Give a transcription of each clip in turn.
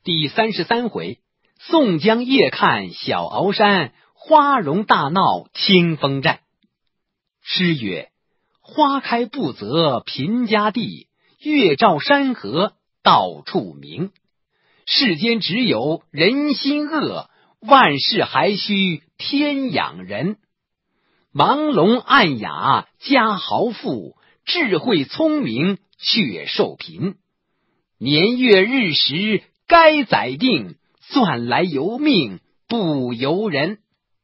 第33回，宋江夜看小鳌山，花荣大闹清风寨。诗曰：花开不择贫家地，月照山河到处明。世间只有人心恶，万事还需天养人。盲聋暗哑家豪富，智慧聪明却受贫。年月日时该宰定，算来由命不由人。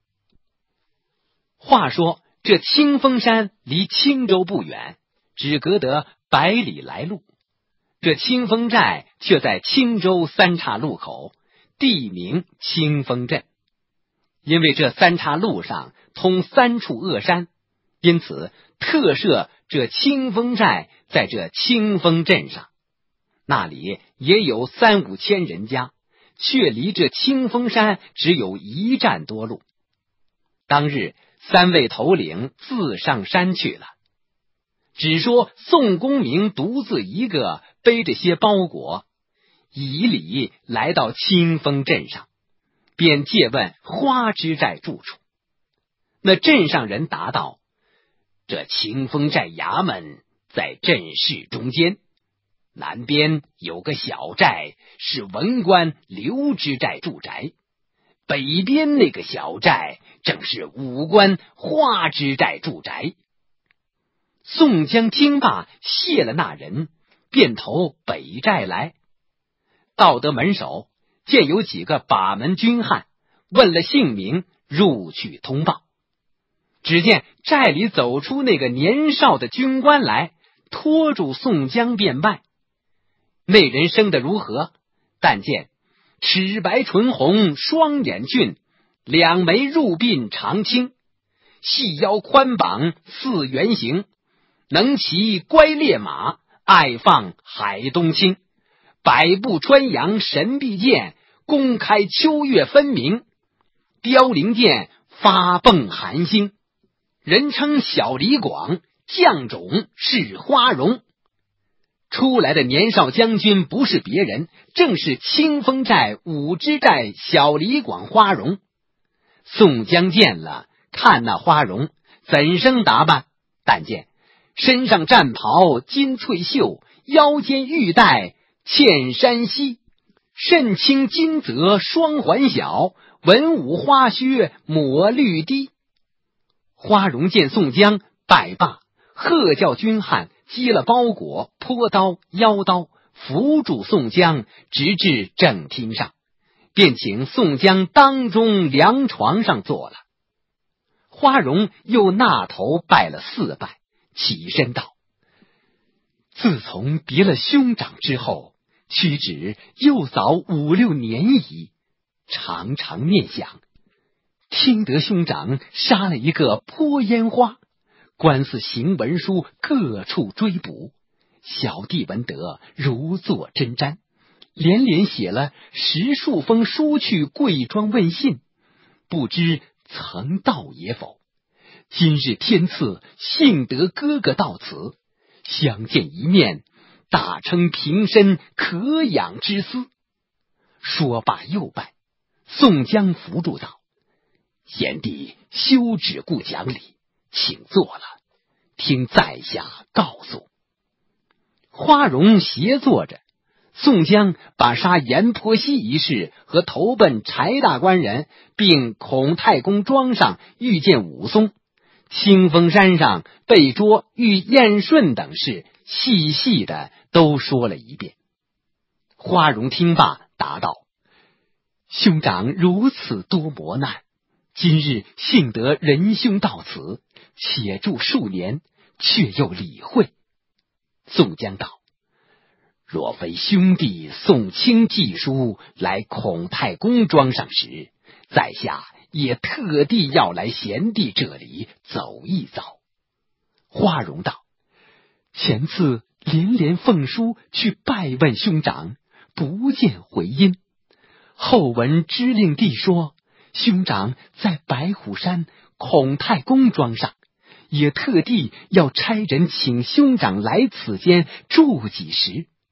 话说这清风山离青州不远，只隔得100里来路。这清风寨却在青州三岔路口，地名清风镇。因为这三岔路上通3处恶山，因此特设这清风寨在这清风镇上。那里也有3、5千人家，却离这清风山只有1站多路。当日3位头领自上山去了，只说宋公明独自一个背着些包裹，以礼来到清风镇上，便借问花之寨住处。那镇上人答道：这清风寨衙门在镇市中间，南边有个小寨是文官刘之寨住宅，北边那个小寨正是武官花之寨住宅。宋江听罢，谢了那人，便投北寨来。到得门首，见有几个把门军汉，问了姓名，入去通报。只见寨里走出那个年少的军官来，拖住宋江便拜。那人生得如何？但见齿白唇红，双眼俊，两眉入鬓长青，细腰宽膀似圆形，能骑乖烈马，爱放海东青。百步穿杨神臂剑，弓开秋月分明。凋零剑发迸寒星，人称小李广，将种是花荣。出来的年少将军不是别人，正是清风寨武之寨小李广花荣。宋江见了，看那花荣怎生打扮？但见身上战袍金翠绣，腰间玉带嵌山西，肾青金泽双环小，文武花靴抹绿滴。花荣见宋江，拜罢，喝叫军汉接了包裹，坡刀腰刀，扶住宋江，直至正厅上，便请宋江当中凉床上坐了。花荣又纳头拜了4拜，起身道：自从别了兄长之后，屈指又早5、6年矣，常常念想，听得兄长杀了一个泼烟花，官司行文书各处追捕，小弟闻得如坐针毡，连连写了10数封书去贵庄问信，不知曾到也否。今日天赐，幸得哥哥到此，相见一面，大称平身可养之思。说罢又拜。宋江扶住道：贤弟休只顾讲理，请坐了，听在下告诉。花荣斜坐着，宋江把杀阎婆惜一事和投奔柴大官人，并孔太公庄上遇见武松，清风山上被捉遇燕顺等事，细细的都说了一遍。花荣听罢答道：兄长如此多磨难，今日幸得仁兄到此，且住数年，却又理会。宋江道：若非兄弟送亲寄书来孔太公庄上时，在下也特地要来贤弟这里走一走。花荣道：前次连连奉书去拜问兄长，不见回音，后闻知令弟说兄长在白虎山孔太公庄上，也特地要差人请兄长来此间住几时。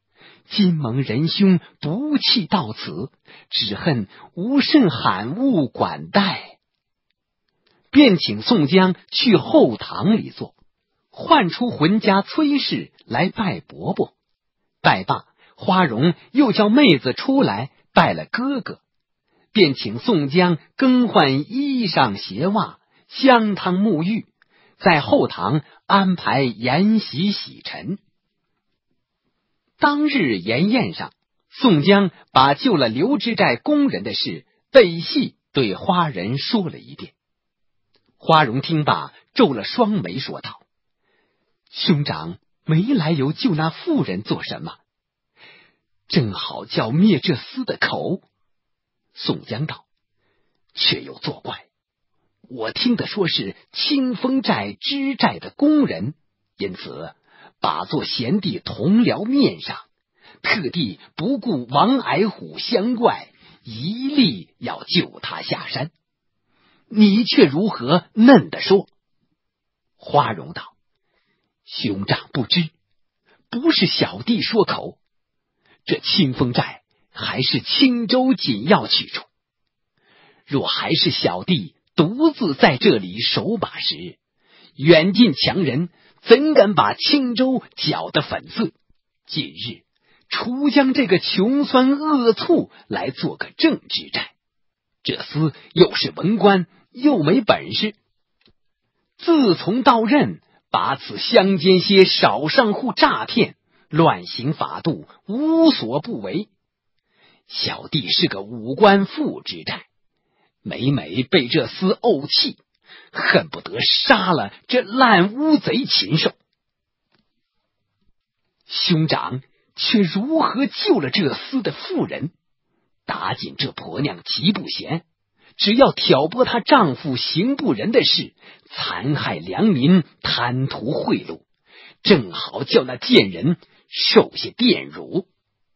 今蒙仁兄不弃到此，只恨无甚罕物管待。便请宋江去后堂里坐，唤出浑家崔氏来拜伯伯。拜罢，花荣又叫妹子出来拜了哥哥，便请宋江更换衣裳鞋袜，香汤沐浴，在后堂安排筵席洗尘。当日筵宴上，宋江把救了刘知寨工人的事背细对花人说了一遍。花荣听罢，皱了双眉，说道：兄长没来由救那妇人做什么？正好叫灭这厮的口。宋江道：却又作怪，我听得说是清风寨知寨的工人，因此把做贤弟同僚面上，特地不顾王矮虎相怪，一力要救他下山。你却如何嫩地说？花荣道：兄长不知，不是小弟说口，这清风寨还是青州紧要去处，若还是小弟独自在这里守把时，远近强人怎敢把青州搅得粉碎？今日除将这个穷酸恶畜来做个正知寨，这厮又是文官，又没本事，自从到任，把此乡间些少上户诈骗，乱行法度，无所不为。小弟是个武官副知寨，每每被这厮怄气，恨不得杀了这烂乌贼禽兽。兄长却如何救了这厮的妇人？打紧这婆娘极不贤，只要挑拨她丈夫行不仁的事，残害良民，贪图贿赂，正好叫那贱人受些玷辱。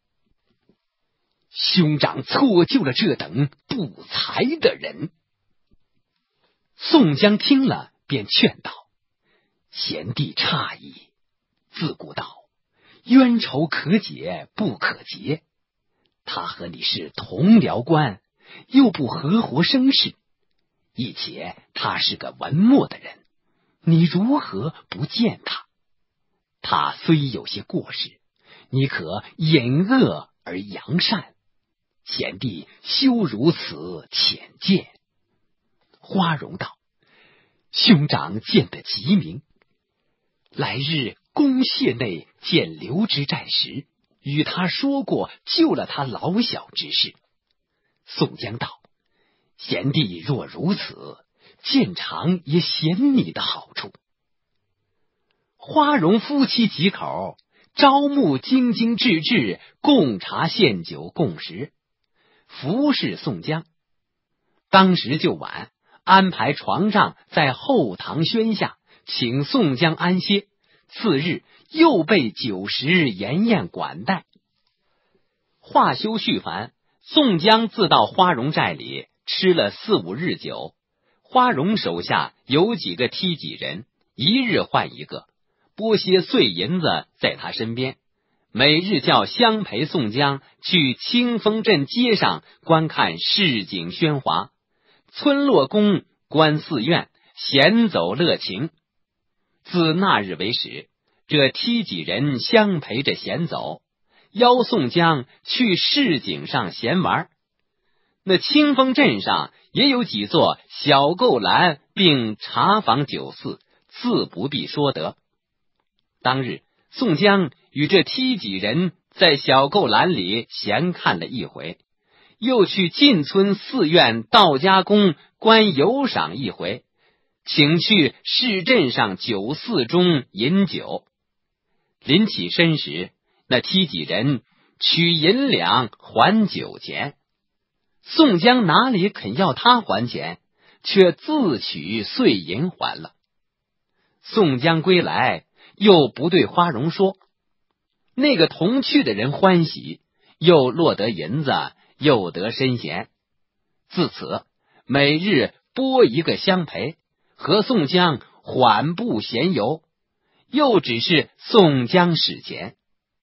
兄长错救了这等不才的人。宋江听了，便劝道：贤弟诧异，自古道冤仇可解不可结，他和你是同僚官，又不合伙生事，亦且他是个文墨的人，你如何不见他？他虽有些过失，你可隐恶而扬善，贤弟休如此浅见。花荣道：兄长见得极明，来日公廨内见刘知寨时，与他说过救了他老小之事。宋江道：贤弟若如此，见长也显你的好处。花荣夫妻几口招募精精致致，贡茶献酒共食，服侍宋江。当时就晚，安排床帐在后堂轩下，请宋江安歇。次日又备酒食筵宴管待。话休续烦，宋江自到花荣寨里吃了4、5日酒。花荣手下有几个梯级人，一日换一个，拨些碎银子在他身边，每日叫相陪宋江去清风镇街上观看市井喧哗，村落宫观寺院，闲走乐情。自那日为始，这梯级人相陪着闲走，邀宋江去市井上闲玩。那清风镇上也有几座小购栏，并茶坊酒肆，自不必说得。当日宋江与这梯级人在小购栏里闲看了一回，又去进村寺院道家宫观游赏一回，请去市镇上酒肆中饮酒。临起身时，那梯级人取银两还酒钱，宋江哪里肯要他还钱，却自取碎银还了。宋江归来，又不对花荣说，那个同去的人欢喜，又落得银子，又得身闲。自此每日拨一个相陪，和宋江缓步闲游，又只是宋江使钱。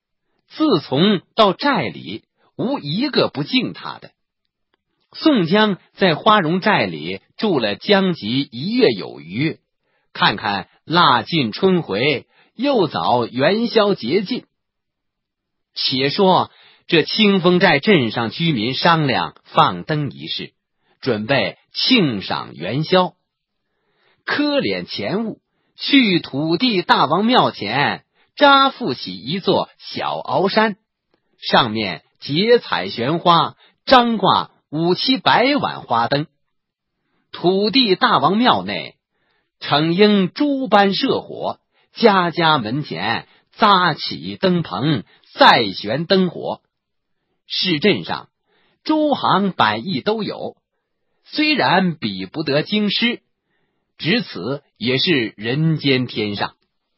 自从到寨里，无一个不敬他的。宋江在花荣寨里住了将及1月有余，看看腊尽春回，又早元宵节近。且说这清风寨镇上居民商量放灯一事，准备庆赏元宵。磕敛前务，去土地大王庙前扎覆起一座小鳌山，上面结彩悬花，张挂5、7百碗花灯。土地大王庙内逞应诸般设火，家家门前扎起灯棚，再悬灯火。市镇上诸行百艺都有，虽然比不得京师，只此也是人间天上。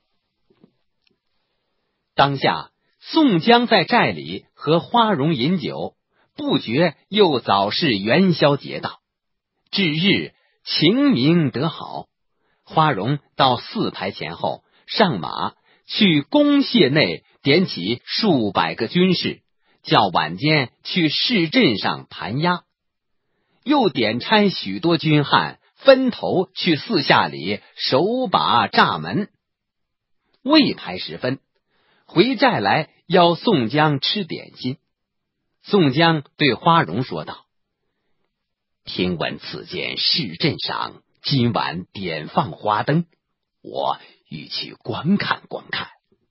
当下宋江在寨里和花荣饮酒，不觉又早是元宵节到。至日晴明得好，花荣到4排前后上马，去公廨内点起数百个军士，叫晚间去市镇上盘押，又点差许多军汉分头去4下里守把栅门。未排时分，回寨来邀宋江吃点心。宋江对花荣说道：听闻此间市镇上今晚点放花灯，我欲去观看观看。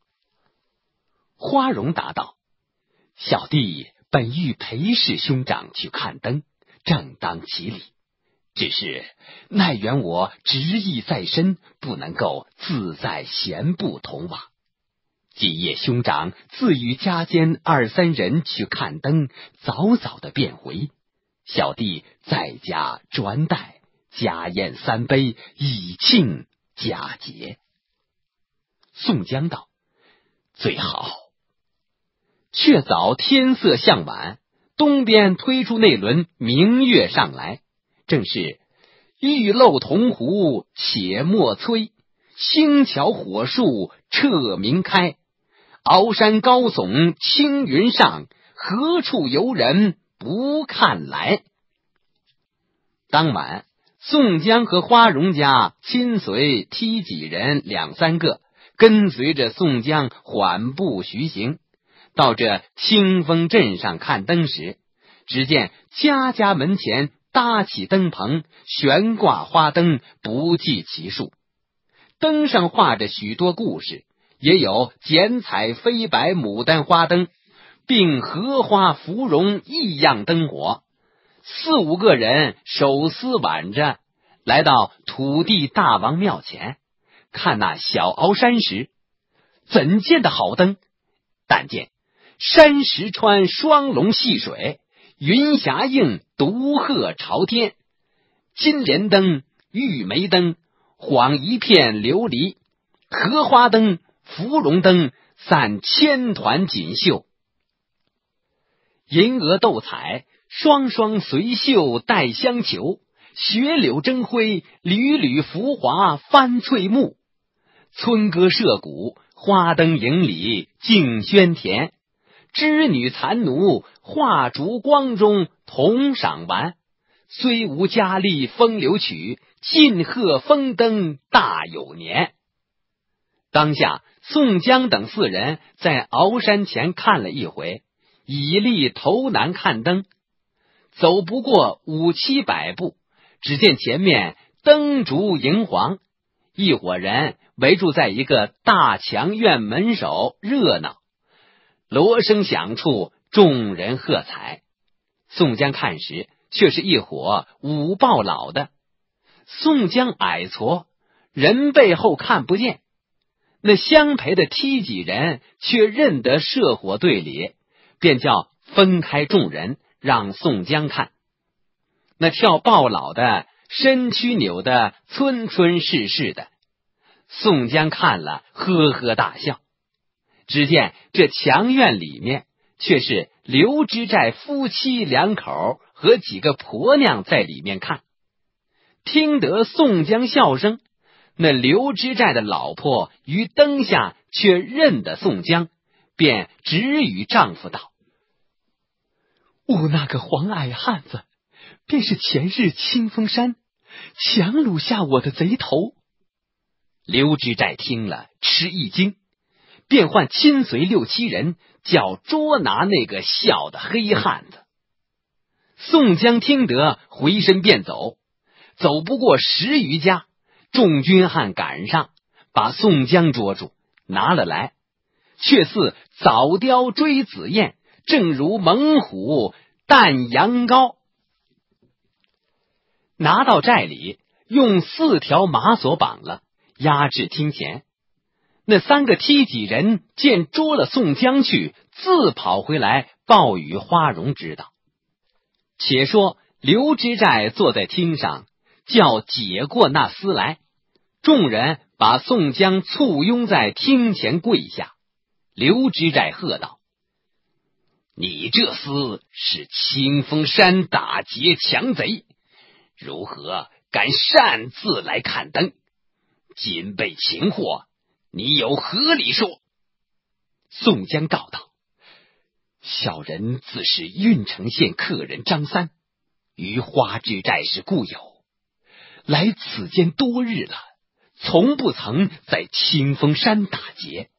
花荣答道：小弟本欲陪侍兄长去看灯，正当其理，只是奈缘我职役在身，不能够自在闲步同往。今夜兄长自与家间2、3人去看灯，早早的便回，小弟在家专待，家宴3杯，以庆佳节。宋江道：最好。却早天色向晚，东边推出那轮明月上来，正是玉漏铜壶且莫催，星桥火树彻明开，鳌山高耸青云上，何处游人不看来。当晚宋江和花荣家亲随梯几人2、3个，跟随着宋江缓步徐行。到这清风镇上看灯时，只见家家门前搭起灯棚，悬挂花灯，不计其数。灯上画着许多故事，也有剪彩飞白牡丹花灯，并荷花芙蓉异样灯火。4、5个人手丝挽着，来到土地大王庙前，看那小鳌山时，怎见的好灯？但见山石穿双龙戏水，云霞映独鹤朝天，金莲灯、玉梅灯晃一片琉璃，荷花灯、芙蓉灯散千团锦绣，银蛾斗彩，双双随绣带香球，雪柳争辉，缕缕浮华翻翠幕。村歌社鼓，花灯影里竞喧甜，织女残奴画烛光中同赏玩，虽无佳丽风流曲，尽贺风灯大有年。当下宋江等4人在鳌山前看了一回，以立头南看灯，走不过5、7百步，只见前面灯烛荧黄，一伙人围住在一个大墙院门首热闹，锣声响处，众人喝彩。宋江看时，却是一伙武报老的。宋江矮矬，人背后看不见，那相陪的梯几人却认得射火队里，便叫分开众人，让宋江看。那跳豹老的身躯扭得村村是是的，宋江看了呵呵大笑。只见这墙院里面却是刘知寨夫妻2口和几个婆娘在里面看。听得宋江笑声，那刘知寨的老婆于灯下却认得宋江， 便直语丈夫道： 吾那个黄矮汉子，便是前日清风山强掳下我的贼头。 刘知寨听了，吃一惊，便唤亲随6、7人，叫捉拿那个小的黑汉子。宋江听得，回身便走，走不过10余家，众军汉赶上，把宋江捉住，拿了来，却似早雕追紫燕，正如猛虎啖羊羔。拿到寨里，用4条马索绑了，押至厅前。那3个梯己人见捉了宋江去，自跑回来报与花荣知道。且说刘知寨坐在厅上，叫解过那厮来，众人把宋江簇拥在厅前跪下。刘知寨喝道：你这厮是清风山打劫强贼，如何敢擅自来看灯？今被擒获，你有何理说？宋江告道：小人自是郓城县客人张三，与花之寨是故友，来此间多日了，从不曾在清风山打劫。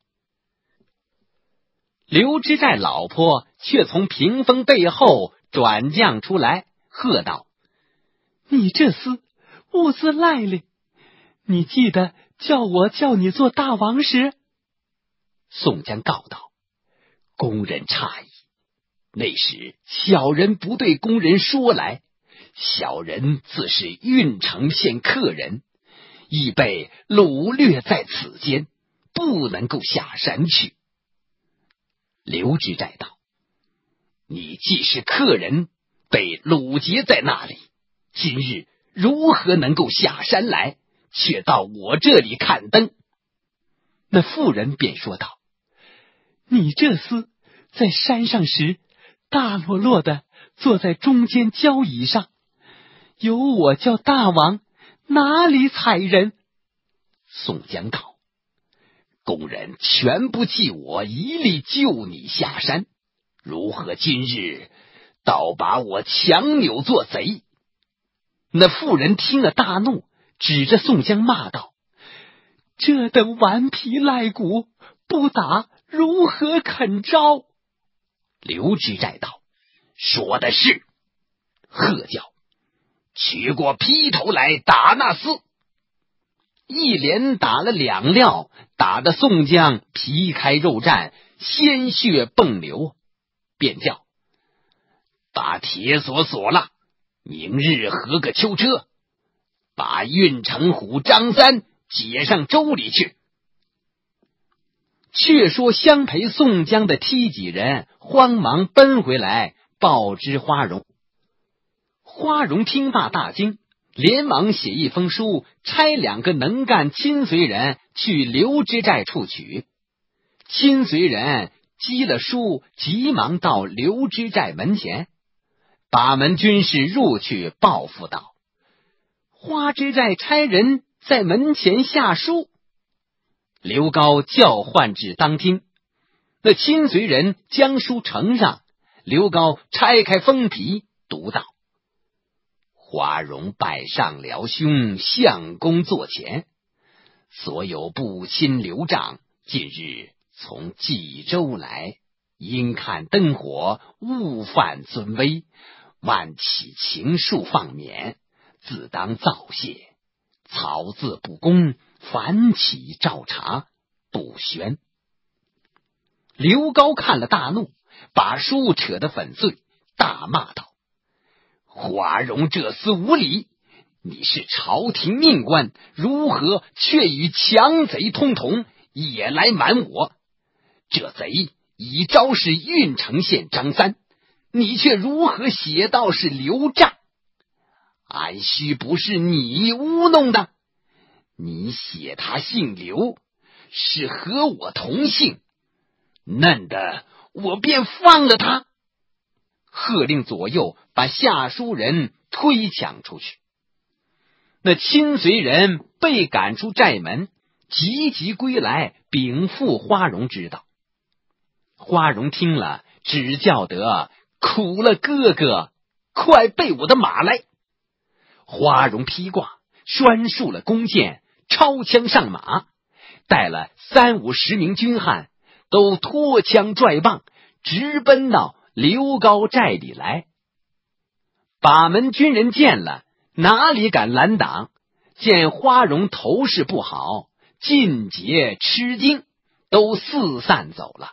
刘知寨老婆却从屏风背后转将出来，喝道： 你这厮兀自赖哩！你记得我叫你做大王时？ 宋江告道：公人诧异，那时小人不对公人说来，小人自是郓城县客人，已被掳掠在此间，不能够下山去。刘知寨道：你既是客人，被掳劫在那里，今日如何能够下山来，却到我这里看灯？ 那妇人便说道：你这厮在山上时，大落落的坐在中间交椅上，有我叫大王，哪里踩人？ 宋江道：公人全不计我一力救你下山，如何今日倒把我强扭做贼？那妇人听了大怒，指着宋江骂道： 这等顽皮赖骨，不打如何肯招？ 刘知寨道：说的是。喝叫：取过劈头来打那厮！一连打了2撂，打得宋江皮开肉绽，鲜血迸流，便叫：把铁锁锁了，明日合个囚车，把郓城虎张三解上州里去。却说相陪宋江的梯己人慌忙奔回来报知花荣。花荣听罢大惊，连忙写一封书，差2个能干亲随人去刘知寨处取。亲随人积了书，急忙到刘知寨门前，把门军士入去报复道：花知寨差人在门前下书。刘高叫唤至当厅，那亲随人将书呈上，刘高拆开封皮，读道：花荣拜上辽兄，相公座前，所有部亲刘丈近日从冀州来，因看灯火，误犯尊威，万起情恕放免，自当造谢。草字不公，反起照查，不宣。刘高看了大怒，把书扯得粉碎，大骂道：花荣这厮无礼！你是朝廷命官，如何却与强贼通同，也来瞒我？这贼已招是郓城县张三，你却如何写道是刘湛？俺须不是你污弄的？你写他姓刘，是和我同姓，嫩的我便放了他。喝令左右把下书人推抢出去。那亲随人被赶出寨门，急急归来禀赋花荣知道。 花荣听了，只叫得苦了哥哥，快备我的马来。花荣披挂，拴束了弓箭，抄枪上马，带了30-50名军汉，都脱枪拽棒，直奔到刘高寨里来。把门军人见了，哪里敢拦挡？见花荣头势不好，尽皆吃惊，都四散走了。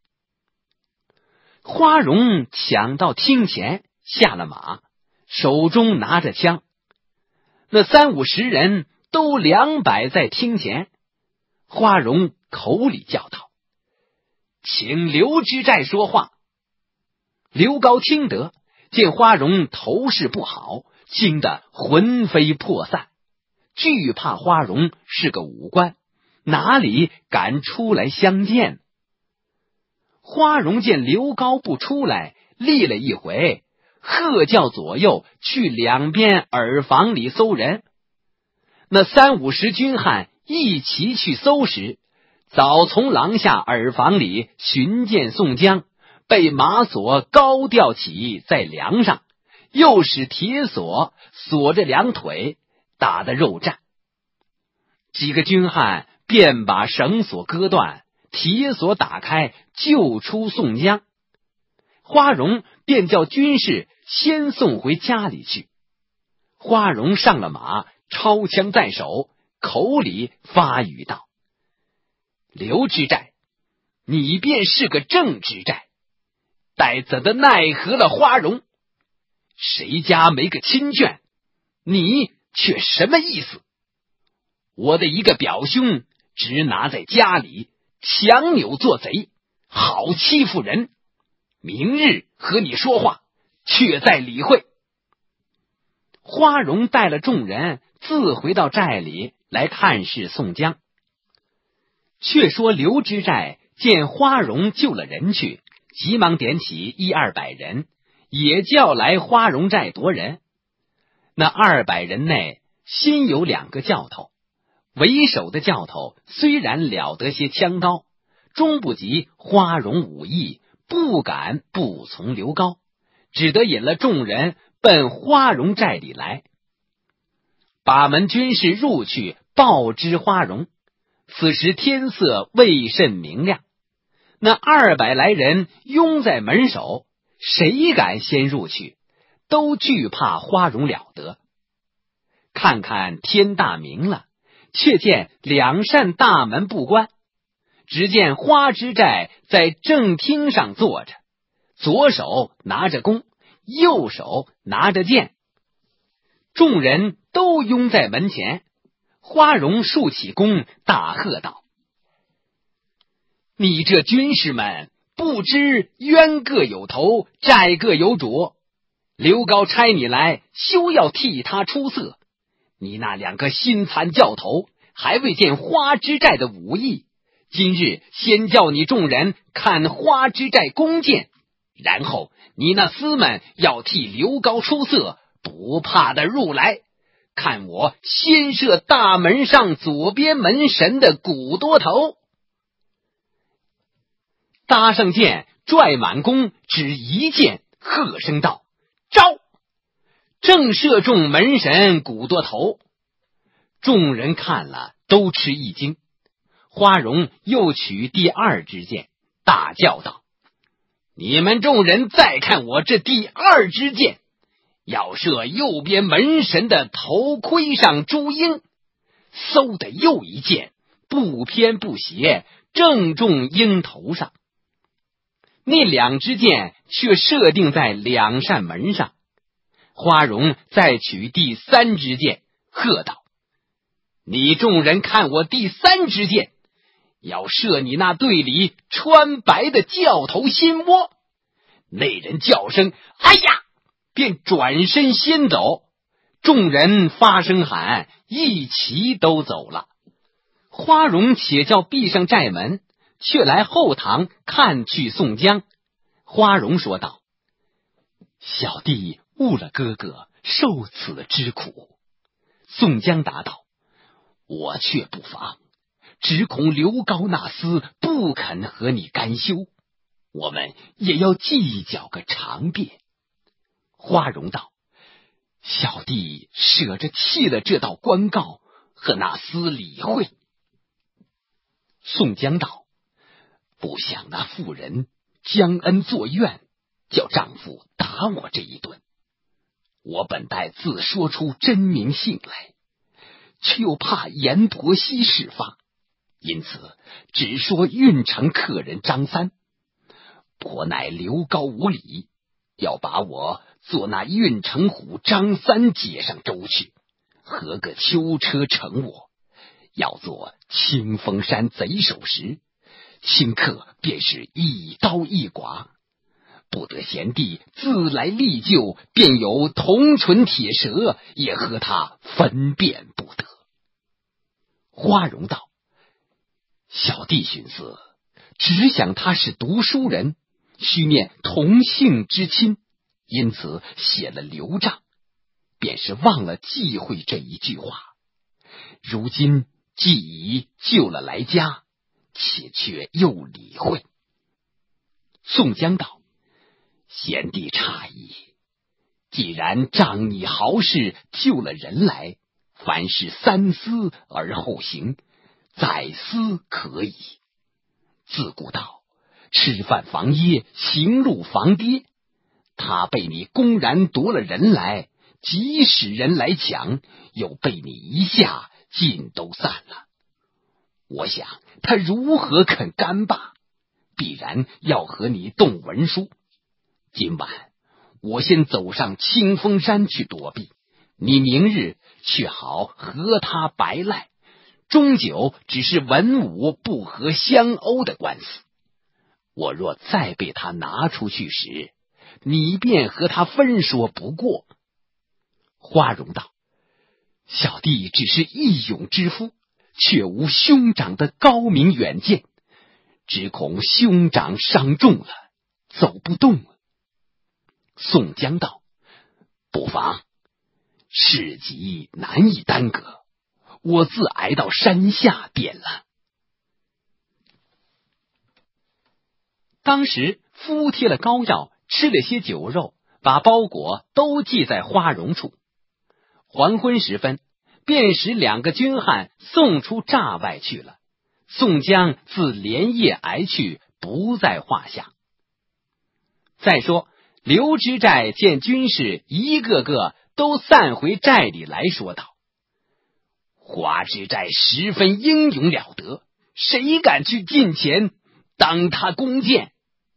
花荣抢到厅前，下了马，手中拿着枪。那30-50人都两摆在厅前。花荣口里叫道：“请刘知寨说话。”刘高听得，见花荣头势不好，惊得魂飞魄散，惧怕花荣是个武官，哪里敢出来相见？花荣见刘高不出来，立了一回，喝叫左右去两边耳房里搜人。那30-50军汉一齐去搜时，早从廊下耳房里寻见宋江，被马锁高吊起在梁上，又使铁锁锁着两腿，打得肉绽。几个军汉便把绳索割断，铁锁打开，救出宋江。花荣便叫军士先送回家里去。花荣上了马，抄枪在手，口里发语道：“刘知寨，你便是个正知寨，待怎的奈何了花荣？谁家没个亲眷，你却什么意思？我的一个表兄只拿在家里，强扭做贼，好欺负人。明日和你说话，却再理会。”花荣带了众人自回到寨里来探视宋江。却说刘知寨见花荣救了人去，急忙点起100-200人，也叫来花荣寨夺人。那200人内新有2个教头，为首的教头虽然了得些枪刀，终不及花荣武艺，不敢不从刘高，只得引了众人奔花荣寨里来。把门军士入去报知花荣，此时天色未甚明亮，那200来人拥在门首，谁敢先入去？都惧怕花荣了得。看看天大明了，却见2扇大门不关，只见花知寨在正厅上坐着，左手拿着弓，右手拿着剑，众人都拥在门前。花荣竖起弓，大喝道：“你这军士们不知冤各有头，债各有主。刘高差你来，休要替他出色。你那2个心残教头还未见花知寨的武艺，今日先叫你众人看花知寨弓箭，然后你那厮们要替刘高出色，不怕的入来。看我先射大门上左边门神的骨多头。”搭上箭，拽满弓，只一箭，喝声道：“招！”正射中门神骨多头。众人看了，都吃一惊。花荣又取第2支箭，大叫道：“你们众人再看我这第2支箭，要射右边门神的头盔上朱缨。”嗖的又一箭，不偏不斜，正中鹰头上。那2支箭却设定在2扇门上。花荣再取第3支箭，喝道：“你众人看我第3支箭，要射你那队里穿白的教头心窝。”那人叫声“哎呀”，便转身先走。众人发声喊，一齐都走了。花荣且叫闭上寨门，却来后堂看去宋江。花荣说道：“小弟误了哥哥，受此之苦。”宋江答道：“我却不妨，只恐刘高那厮不肯和你甘休。 我们也要计较个长便。”花荣道：“小弟舍着弃了这道官告，和那厮理会。”宋江道：“不想那妇人将恩作怨，叫丈夫打我这一顿。我本待自说出真名姓来，却又怕阎婆惜事发，因此只说运城客人张三。婆乃刘高无礼，要把我做那运城虎张三接上州去，合个囚车乘我，要做清风山贼首时，顷刻便是一刀一剐。不得贤弟自来力救，便有铜唇铁舌，也和他分辨不得。”花荣道：“小弟寻思，只想他是读书人，须念同姓之亲，因此写了留账，便是忘了忌讳这一句话。如今既已救了来家，且却又理会。”宋江道：“贤弟诧异，既然仗你豪士救了人来，凡事三思而后行，再思可以。自古道，吃饭防噎，行路防跌。他被你公然夺了人来，即使人来抢，又被你一下尽都散了。我想他如何肯甘罢？必然要和你动文书。今晚我先走上清风山去躲避，你明日却好和他白赖，终究只是文武不合相殴的官司。我若再被他拿出去时，你便和他分说不过。”花荣道：“小弟只是义勇之夫，却无兄长的高明远见，只恐兄长伤重了，走不动了。”宋江道：“不妨，事急难以耽搁，我自挨到山下便了。”当时敷贴了膏药，吃了些酒肉，把包裹都系在花荣处。黄昏时分，便使2个军汉送出栅外去了。宋江自连夜挨去，不在话下。再说刘知寨见军士一个个都散回寨里来，说道：“花知寨十分英勇了得，谁敢去近前当他弓箭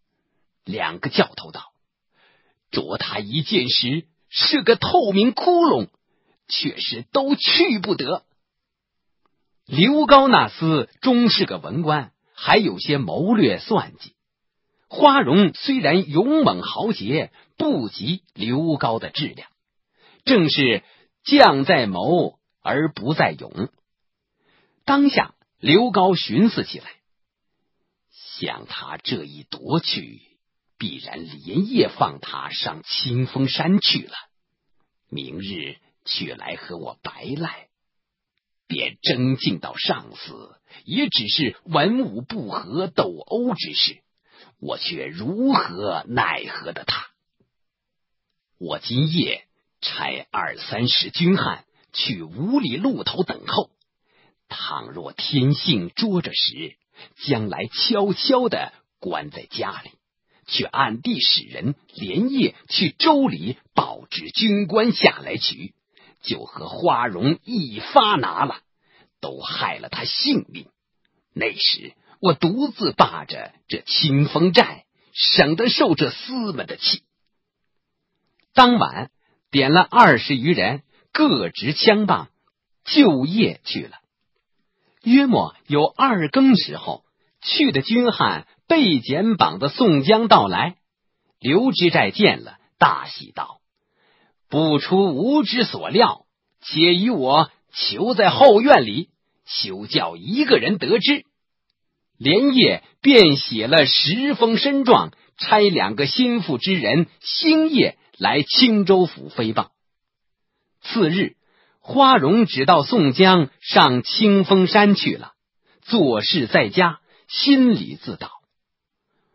？”2个教头道：“捉他一箭时是个透明窟窿，却是都去不得。”刘高那厮终是个文官，还有些谋略算计。花荣虽然勇猛豪杰，不及刘高的质量，正是将在谋而不在勇。当下刘高寻思起来，想他这一夺去，必然连夜放他上清风山去了，明日却来和我白赖，便争竞到上司，也只是文武不合斗殴之事，我却如何奈何得他？我今夜差20-30军汉去5里路头等候，倘若天性捉着时，将来悄悄的关在家里，却暗地使人连夜去州里报知军官下来取，就和花荣一发拿了，都害了他性命。那时我独自霸着这清风寨，省得受这厮们的气。当晚点了20余人，各执枪棒，就夜去了。约莫有2更时候，去的军汉被剪绑的宋江到来。刘知寨见了，大喜道：“不出吾之所料，且与我囚在后院里，休叫一个人得知。”连夜便写了10封申状，差2个心腹之人星夜来青州府飞报。次日，花荣只道宋江上清风山去了，做事在家，心里自道：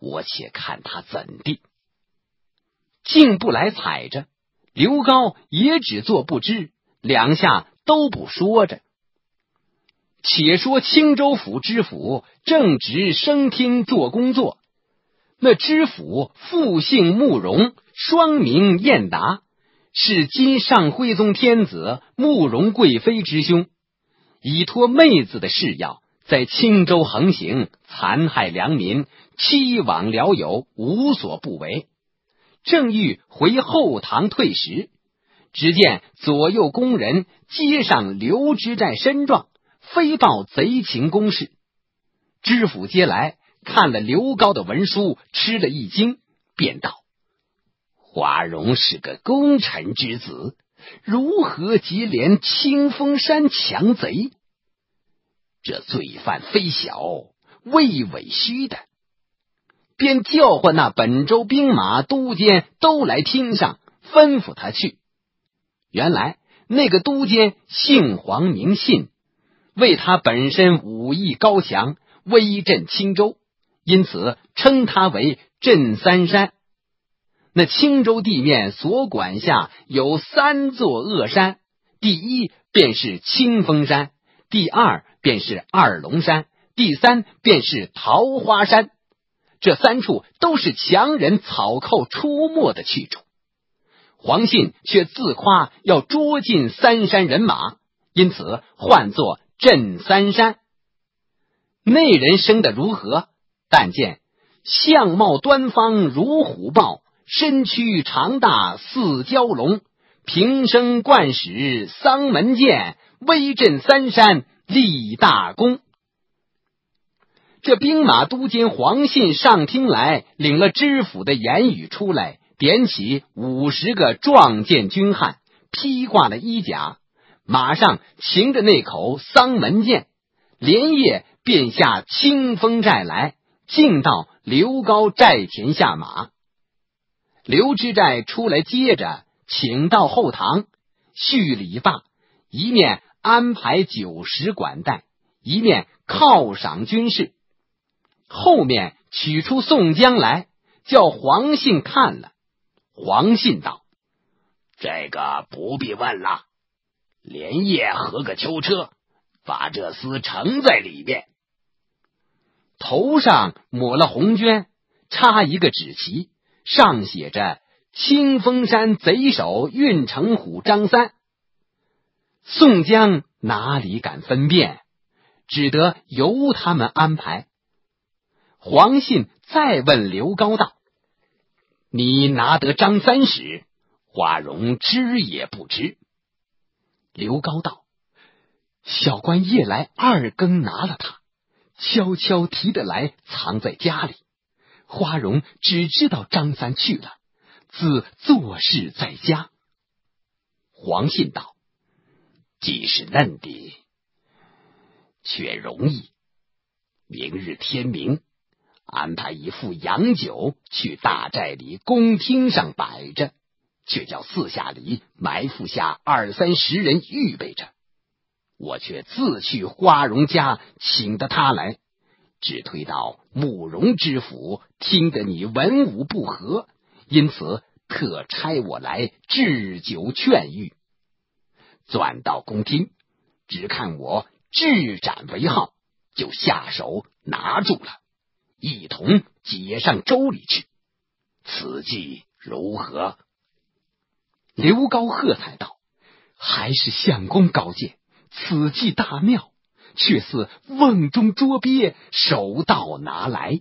我且看他怎地。进不来踩着，刘高也只做不知，两下都不说着。且说青州府知府正值升厅做工作，那知府复姓慕容，双名彦达，是今上徽宗天子慕容贵妃之兄，以托妹子的事要，在青州横行，残害良民，欺罔僚友，无所不为。正欲回后堂退食，只见左右宫人接上刘知寨申状，飞报贼情公事。知府接来，看了刘高的文书，吃了一惊，便道：华容是个功臣之子，如何结连清风山强贼？这罪犯非小，未委虚的。便叫唤那本州兵马都监都来厅上，吩咐他去。原来那个都监姓黄名信，为他本身武艺高强，威震青州，因此称他为镇三山。那青州地面所管下有3座恶山，第一便是清风山，第二便是二龙山，第三便是桃花山。这3处都是强人草寇出没的去处。黄信却自夸要捉尽3山人马，因此唤作镇三山。那人生得如何？但见相貌端方如虎豹，身躯长大似蛟龙，平生惯使丧门剑，威震3山立大功。这兵马都监黄信上厅来，领了知府的言语出来，点起50个壮健军汉，披挂了衣甲，马上擎着那口丧门剑，连夜便下清风寨来，径到刘高寨前下马。刘知寨出来接着，请到后堂叙礼罢，一面安排酒食管待，一面犒赏军士。后面取出宋江来，叫黄信看了。黄信道：这个不必问了，连夜合个囚车，把这厮盛在里面。头上抹了红绢，插一个纸旗，上写着清风山贼首运城虎张三。宋江哪里敢分辨，只得由他们安排。黄信再问刘高道：你拿得张三时，华容知也不知？刘高道：小官夜来2更拿了他，悄悄提得来藏在家里，花荣只知道张三去了，自做事在家。黄信道：既是嫩的，却容易。明日天明，安排一副洋酒去大寨里公厅上摆着，却叫四下里埋伏下20-30人预备着。我却自去花荣家请得他来，只推到慕容知府听得你文武不和，因此特差我来置酒劝谕。转到公厅，只看我置斩为号，就下手拿住了，一同解上州里去。此计如何？刘高喝彩道：还是相公高见，此计大妙，却似瓮中捉鳖，手到拿来。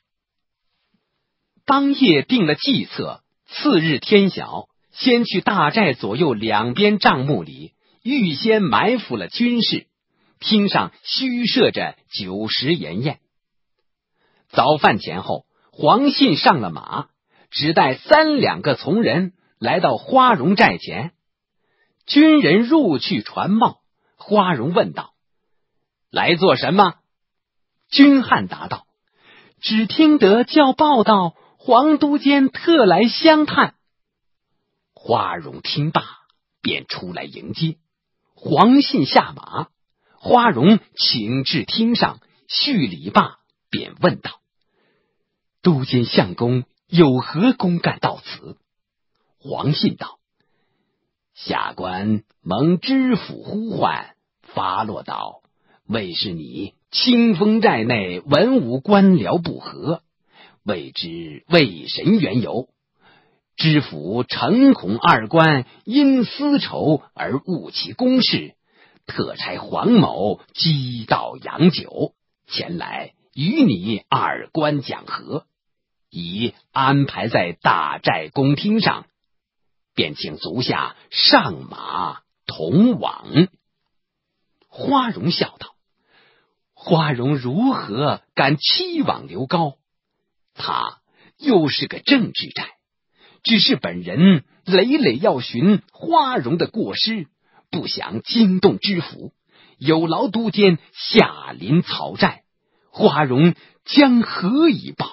当夜定了计策，次日天晓，先去大寨左右2边帐幕里预先埋伏了军士，厅上虚设着酒食筵宴。早饭前后，黄信上了马，只带3-2个从人来到花荣寨前。军人入去传报，花荣问道：来做什么？军汉答道：只听得叫报道，黄都监特来相探。花荣听罢，便出来迎接。黄信下马，花荣请至厅上，叙礼罢，便问道： 都监相公有何公干到此？黄信道：下官蒙知府呼唤，发落道，为是你清风寨内文武官僚不和，未知为神缘由。知府诚恐二官因私仇而误其公事，特差黄某击道洋酒前来与你二官讲和，已安排在大寨公厅上，便请足下上马同往。花荣笑道：花荣如何敢欺罔刘高？他又是个政治寨，只是本人累累要寻花荣的过失，不想惊动知府，有劳都监下临草寨，花荣将何以报？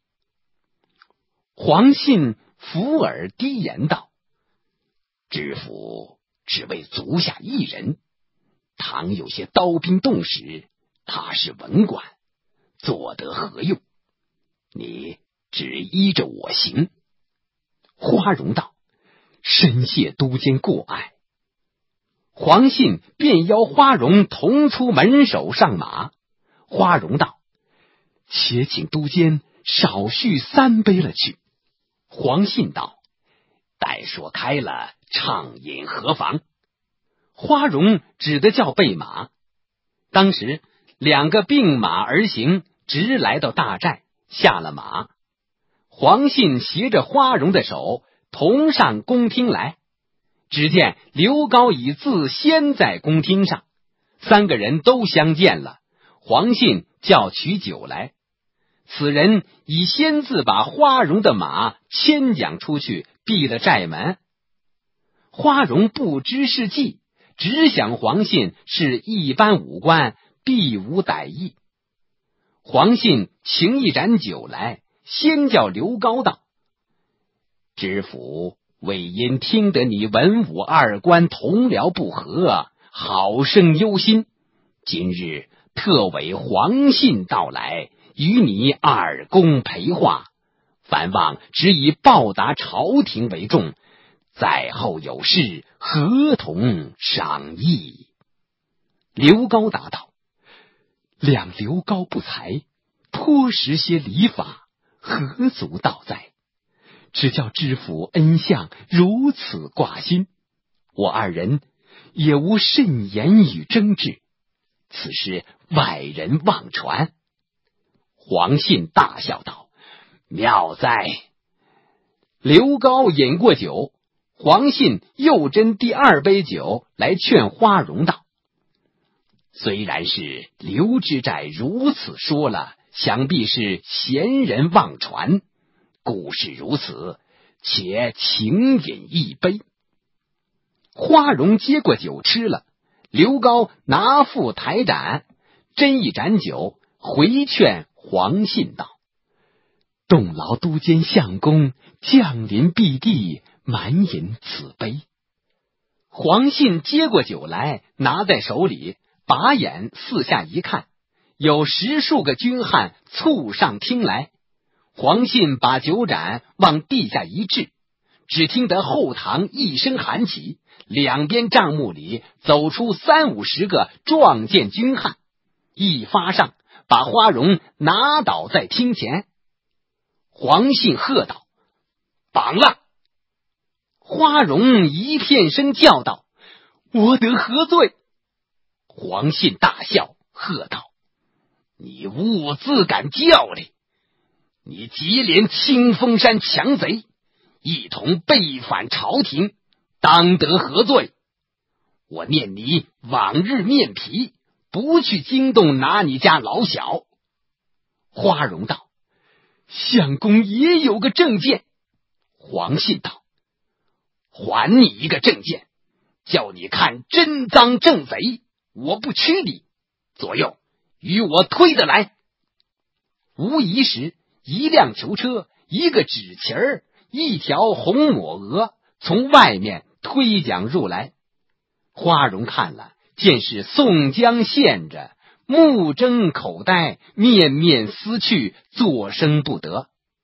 黄信伏耳低言道：知府只为足下一人，倘有些刀兵动时，他是文官，做得何用？你只依着我行。花荣道：深谢都监过爱。黄信便邀花荣同出门首上马。花荣道：且请都监少续3杯了去。黄信道：待说开了，畅饮何妨？花荣只得叫备马。当时2个并马而行，直来到大寨，下了马。黄信携着花荣的手同上宫厅来，只见刘高已自先在宫厅上，3个人都相见了。黄信叫取酒来，此人已先自把花荣的马牵将出去，闭了寨门。花荣不知是计，只想黄信是一般武官，必无歹意。黄信请一盏酒来，先叫刘高道：知府为因听得你文武二官同僚不和，好生忧心，今日特委黄信到来，与你二公陪话，凡望只以报答朝廷为重，在后有事合同商议。刘高答道：谅刘高不才，颇识些礼法，何足道哉？只叫知府恩相如此挂心，我二人也无甚言语争执，此事外人妄传。黄信大笑道：妙哉！刘高饮过酒，黄信又斟第2杯酒来劝花荣道：虽然是刘知寨如此说了，想必是贤人妄传，故事如此，且请饮一杯。花荣接过酒吃了，刘高拿腹抬盏，斟一盏酒，回劝黄信道：动劳都监相公降临敝地，满饮此杯。黄信接过酒来，拿在手里，把眼四下一看，有10数个军汉簇上厅来。黄信把酒盏往地下一掷，只听得后堂一声喊起，两边帐幕里走出30-50个壮健军汉，一发上把花荣拿倒在厅前。黄信喝道：绑了！花荣一片声叫道：我得何罪？黄信大笑，喝道：你兀自敢叫哩！你结连清风山强贼，一同背反朝廷，当得何罪？我念你往日面皮，不去惊动拿你家老小。花荣道：相公也有个证件。黄信道：还你一个证件，叫你看真赃正贼，我不屈你。左右与我推得来。无疑时，一辆囚车，一个纸旗儿，一条红抹额，从外面推将入来。花荣看了，见是宋江现着，目睁口呆，面面思去，作声不得。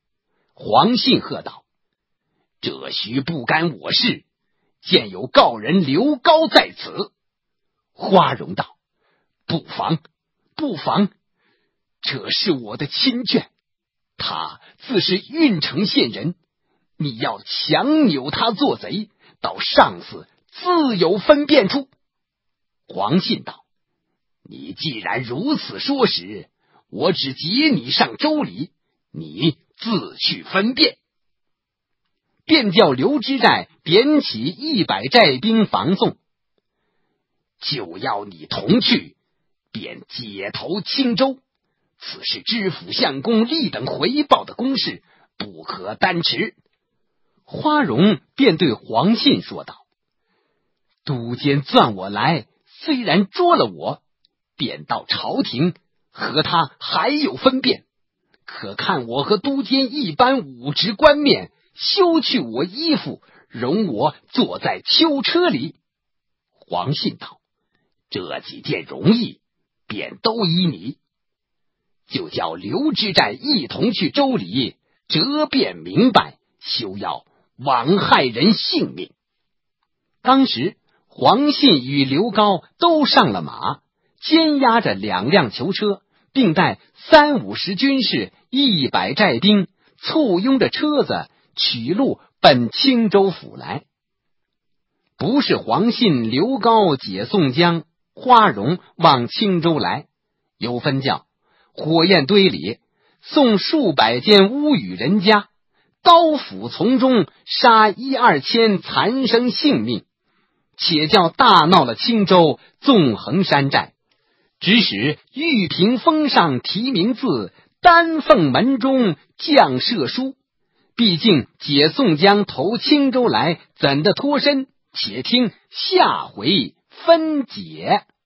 黄信喝道：“这须不干我事，见有告人刘高在此。”花荣道：“不妨，不妨，这是我的亲眷，他自是郓城县人，你要强扭他做贼，到上司自有分辨处。”黄信道：“你既然如此说时，我只接你上州里，你自去分辨。”便叫刘知寨点起100寨兵防送，就要你同去，便解投青州。此事知府相公立等回报的公事，不可单持。花荣便对黄信说道：“都监钻我来，虽然捉了我，便到朝廷和他还有分辨，可看我和都监一般武职官面，休去我衣服，容我坐在囚车里。”黄信道：“这几件容易，便都依你。”就叫刘知寨一同去州里折辩明白，休要枉害人性命。当时黄信与刘高都上了马，监押着2辆囚车，并带30-50军士100寨兵，簇拥着车子取路奔青州府来。不是黄信、刘高解宋江，花荣往青州来，有分教火焰堆里送数百间屋宇人家，刀斧从中杀1-2千残生性命，且叫大闹了青州纵横山寨，指使玉屏峰上题名字，丹凤门中降赦书。毕竟解宋江投青州来，怎的脱身？且听下回分解。